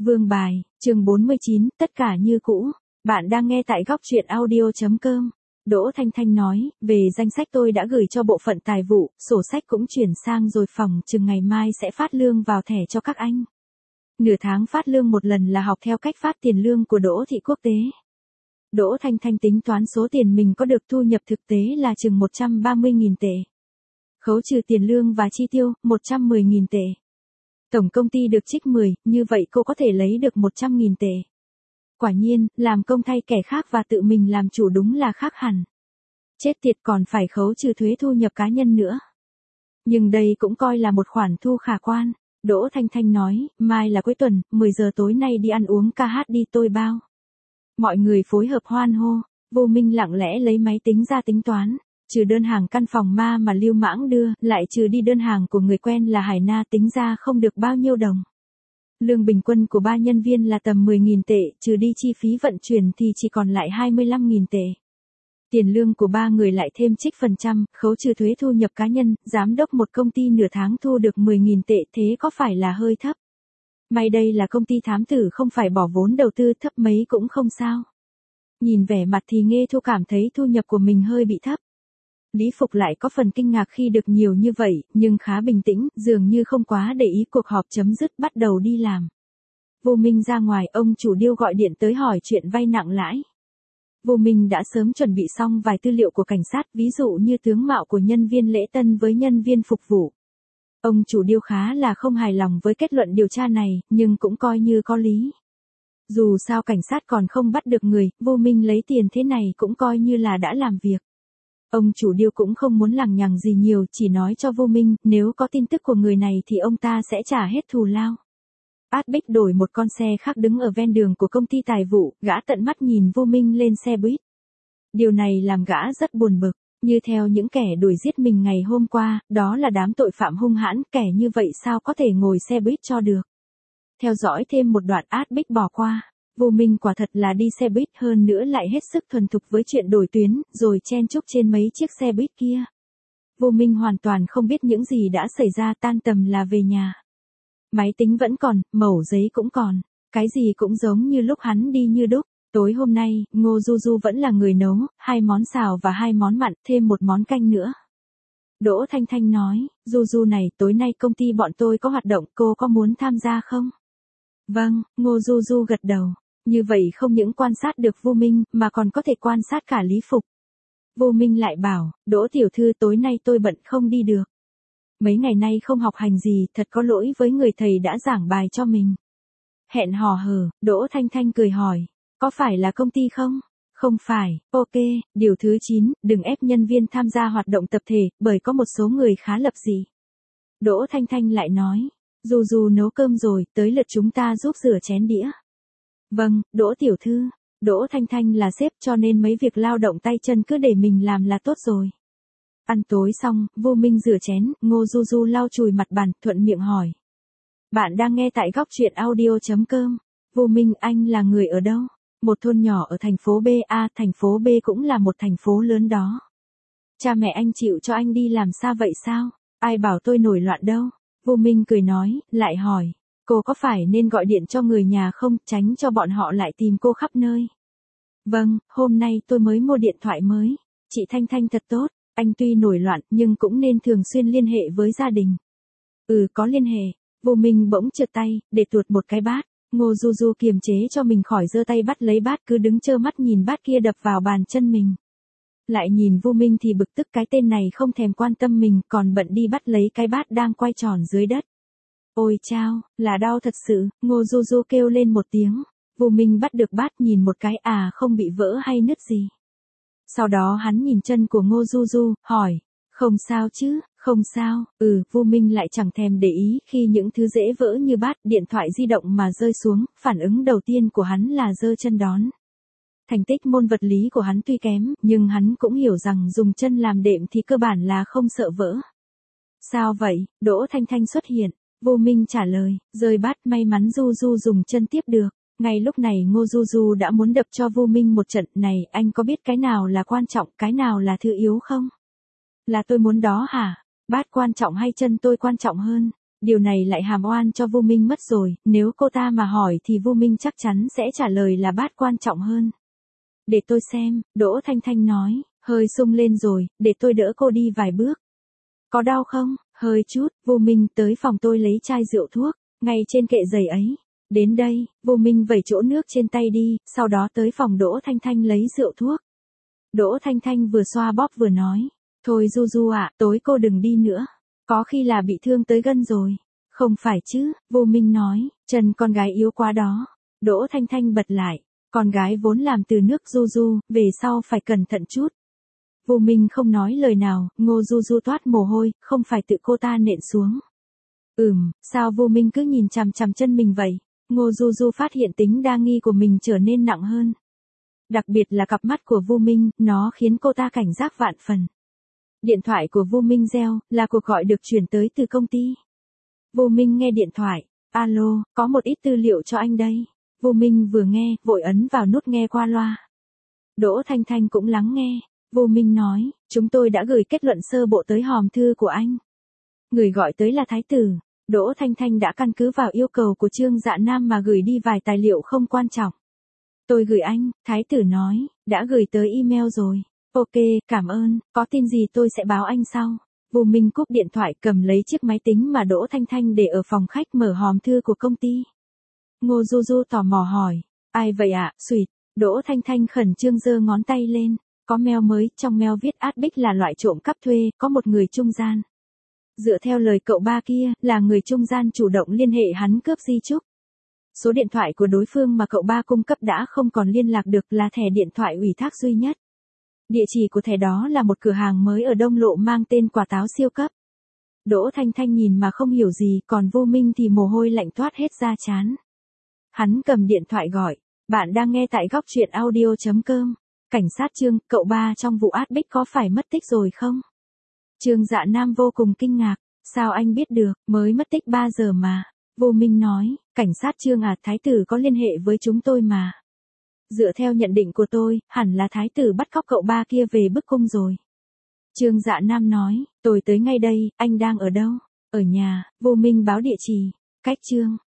Vương bài, chương 49, tất cả như cũ. Bạn đang nghe tại góc truyện audio.com. Đỗ Thanh Thanh nói, về danh sách tôi đã gửi cho bộ phận tài vụ, sổ sách cũng chuyển sang rồi, phòng chừng ngày mai sẽ phát lương vào thẻ cho các anh. Nửa tháng phát lương một lần là học theo cách phát tiền lương của Đỗ Thị Quốc tế. Đỗ Thanh Thanh tính toán số tiền mình có được thu nhập thực tế là chừng 130.000 tệ. Khấu trừ tiền lương và chi tiêu, 110.000 tệ. Tổng công ty được trích 10, như vậy cô có thể lấy được 100.000 tệ. Quả nhiên, làm công thay kẻ khác và tự mình làm chủ đúng là khác hẳn. Chết tiệt, còn phải khấu trừ thuế thu nhập cá nhân nữa. Nhưng đây cũng coi là một khoản thu khả quan. Đỗ Thanh Thanh nói, mai là cuối tuần, 10 giờ tối nay đi ăn uống ca hát đi, tôi bao. Mọi người phối hợp hoan hô. Vô Minh lặng lẽ lấy máy tính ra tính toán. Trừ đơn hàng căn phòng ma mà Lưu Mãng đưa, lại trừ đi đơn hàng của người quen là Hải Na, tính ra không được bao nhiêu đồng. Lương bình quân của 3 nhân viên là tầm 10.000 tệ, trừ đi chi phí vận chuyển thì chỉ còn lại 25.000 tệ. Tiền lương của 3 người lại thêm trích phần trăm, khấu trừ thuế thu nhập cá nhân, giám đốc một công ty nửa tháng thu được 10.000 tệ, thế có phải là hơi thấp? May đây là công ty thám tử không phải bỏ vốn đầu tư, thấp mấy cũng không sao. Nhìn vẻ mặt thì Nghê Thu cảm thấy thu nhập của mình hơi bị thấp. Lý Phục lại có phần kinh ngạc khi được nhiều như vậy, nhưng khá bình tĩnh, dường như không quá để ý. Cuộc họp chấm dứt, bắt đầu đi làm. Vô Minh ra ngoài, ông chủ Điêu gọi điện tới hỏi chuyện vay nặng lãi. Vô Minh đã sớm chuẩn bị xong vài tư liệu của cảnh sát, ví dụ như tướng mạo của nhân viên lễ tân với nhân viên phục vụ. Ông chủ Điêu khá là không hài lòng với kết luận điều tra này, nhưng cũng coi như có lý. Dù sao cảnh sát còn không bắt được người, Vô Minh lấy tiền thế này cũng coi như là đã làm việc. Ông chủ Điêu cũng không muốn lằng nhằng gì nhiều, chỉ nói cho Vô Minh, nếu có tin tức của người này thì ông ta sẽ trả hết thù lao. Át Bích đổi một con xe khác đứng ở ven đường của công ty tài vụ, gã tận mắt nhìn Vô Minh lên xe buýt. Điều này làm gã rất buồn bực, như theo những kẻ đuổi giết mình ngày hôm qua, đó là đám tội phạm hung hãn, kẻ như vậy sao có thể ngồi xe buýt cho được. Theo dõi thêm một đoạn, Át Bích bỏ qua. Vô Minh quả thật là đi xe buýt, hơn nữa lại hết sức thuần thục với chuyện đổi tuyến, rồi chen chúc trên mấy chiếc xe buýt kia. Vô Minh hoàn toàn không biết những gì đã xảy ra, tan tầm là về nhà. Máy tính vẫn còn, mẩu giấy cũng còn, cái gì cũng giống như lúc hắn đi như đúc. Tối hôm nay, Ngô Du Du vẫn là người nấu, 2 món xào và 2 món mặn, thêm một món canh nữa. Đỗ Thanh Thanh nói, Du Du này, tối nay công ty bọn tôi có hoạt động, cô có muốn tham gia không? Vâng, Ngô Du Du gật đầu. Như vậy không những quan sát được Vô Minh, mà còn có thể quan sát cả Lý Phục. Vô Minh lại bảo, Đỗ tiểu thư, tối nay tôi bận không đi được. Mấy ngày nay không học hành gì, thật có lỗi với người thầy đã giảng bài cho mình. Hẹn hò hờ, Đỗ Thanh Thanh cười hỏi, có phải là công ty không? Không phải, ok. Điều thứ 9, đừng ép nhân viên tham gia hoạt động tập thể, bởi có một số người khá lập dị. Đỗ Thanh Thanh lại nói, Du Du nấu cơm rồi, tới lượt chúng ta giúp rửa chén đĩa. Vâng, Đỗ tiểu thư. Đỗ Thanh Thanh là sếp cho nên mấy việc lao động tay chân cứ để mình làm là tốt rồi. Ăn tối xong, Vô Minh rửa chén, Ngô Du Du lau chùi mặt bàn, thuận miệng hỏi. Bạn đang nghe tại góc truyện audio.com. Vô Minh, anh là người ở đâu? Một thôn nhỏ ở thành phố B. Thành phố B cũng là một thành phố lớn đó. Cha mẹ anh chịu cho anh đi làm xa vậy sao? Ai bảo tôi nổi loạn đâu? Vô Minh cười nói, lại hỏi. Cô có phải nên gọi điện cho người nhà không, tránh cho bọn họ lại tìm cô khắp nơi? Vâng, hôm nay tôi mới mua điện thoại mới. Chị Thanh Thanh thật tốt, anh tuy nổi loạn nhưng cũng nên thường xuyên liên hệ với gia đình. Có liên hệ. Vô Minh bỗng trượt tay, để tuột một cái bát. Ngô Du Du kiềm chế cho mình khỏi giơ tay bắt lấy bát, cứ đứng trơ mắt nhìn bát kia đập vào bàn chân mình. Lại nhìn Vô Minh thì bực tức, cái tên này không thèm quan tâm mình, còn bận đi bắt lấy cái bát đang quay tròn dưới đất. Ôi chao, là đau thật sự. Ngô Du Du kêu lên một tiếng. Vô Minh bắt được bát, nhìn một cái, không bị vỡ hay nứt gì. Sau đó hắn nhìn chân của Ngô Du Du, hỏi, không sao chứ? Không sao. Vô Minh lại chẳng thèm để ý khi những thứ dễ vỡ như bát, điện thoại di động mà rơi xuống, phản ứng đầu tiên của hắn là giơ chân đón. Thành tích môn vật lý của hắn tuy kém, nhưng hắn cũng hiểu rằng dùng chân làm đệm thì cơ bản là không sợ vỡ. Sao vậy? Đỗ Thanh Thanh xuất hiện. Vô Minh trả lời, rơi bát, may mắn Du Du dùng chân tiếp được. Ngay lúc này Ngô Du Du đã muốn đập cho Vô Minh một trận. Này, anh có biết cái nào là quan trọng, cái nào là thứ yếu không? Là tôi muốn đó hả? Bát quan trọng hay chân tôi quan trọng hơn? Điều này lại hàm oan cho Vu Minh mất rồi, nếu cô ta mà hỏi thì Vu Minh chắc chắn sẽ trả lời là bát quan trọng hơn. Để tôi xem, Đỗ Thanh Thanh nói, hơi sung lên rồi, để tôi đỡ cô đi vài bước. Có đau không? Hơi chút, Vu Minh tới phòng tôi lấy chai rượu thuốc, ngay trên kệ giày ấy. Đến đây, Vu Minh vẩy chỗ nước trên tay đi, sau đó tới phòng Đỗ Thanh Thanh lấy rượu thuốc. Đỗ Thanh Thanh vừa xoa bóp vừa nói, thôi Du Du ạ, tối cô đừng đi nữa. Có khi là bị thương tới gân rồi. Không phải chứ, Vu Minh nói, chân con gái yếu quá đó. Đỗ Thanh Thanh bật lại, con gái vốn làm từ nước Du Du, về sau phải cẩn thận chút. Vu Minh không nói lời nào, Ngô Du Du toát mồ hôi, không phải tự cô ta nện xuống. Sao Vu Minh cứ nhìn chằm chằm chân mình vậy? Ngô Du Du phát hiện tính đa nghi của mình trở nên nặng hơn. Đặc biệt là cặp mắt của Vu Minh, nó khiến cô ta cảnh giác vạn phần. Điện thoại của Vu Minh reo, là cuộc gọi được chuyển tới từ công ty. Vu Minh nghe điện thoại, alo, có một ít tư liệu cho anh đây. Vu Minh vừa nghe, vội ấn vào nút nghe qua loa. Đỗ Thanh Thanh cũng lắng nghe. Vu Minh nói, chúng tôi đã gửi kết luận sơ bộ tới hòm thư của anh. Người gọi tới là Thái tử. Đỗ Thanh Thanh đã căn cứ vào yêu cầu của Trương Dạ Nam mà gửi đi vài tài liệu không quan trọng. Tôi gửi anh, Thái tử nói, đã gửi tới email rồi. Ok, cảm ơn, có tin gì tôi sẽ báo anh sau. Vu Minh cúp điện thoại cầm lấy chiếc máy tính mà Đỗ Thanh Thanh để ở phòng khách mở hòm thư của công ty. Ngô Du Du tò mò hỏi, ai vậy ạ, Sweet? Đỗ Thanh Thanh khẩn trương giơ ngón tay lên, có mail mới, trong mail viết Adbic là loại trộm cắp thuê, có một người trung gian. Dựa theo lời cậu ba kia, là người trung gian chủ động liên hệ hắn cướp di chúc. Số điện thoại của đối phương mà cậu ba cung cấp đã không còn liên lạc được là thẻ điện thoại ủy thác duy nhất. Địa chỉ của thẻ đó là một cửa hàng mới ở Đông Lộ mang tên quả táo siêu cấp. Đỗ Thanh Thanh nhìn mà không hiểu gì, còn Vu Minh thì mồ hôi lạnh toát hết da trán. Hắn cầm điện thoại gọi, bạn đang nghe tại góc truyện audio.com. Cảnh sát Trương, cậu ba trong vụ Adbic có phải mất tích rồi không? Trương Dạ Nam vô cùng kinh ngạc, sao anh biết được, mới mất tích 3 giờ mà. Vu Minh nói, cảnh sát Trương à, Thái tử có liên hệ với chúng tôi mà. Dựa theo nhận định của tôi, hẳn là Thái tử bắt cóc cậu ba kia về bức cung rồi. Trương Dạ Nam nói, tôi tới ngay đây, anh đang ở đâu? Ở nhà. Vu Minh báo địa chỉ, cách Trương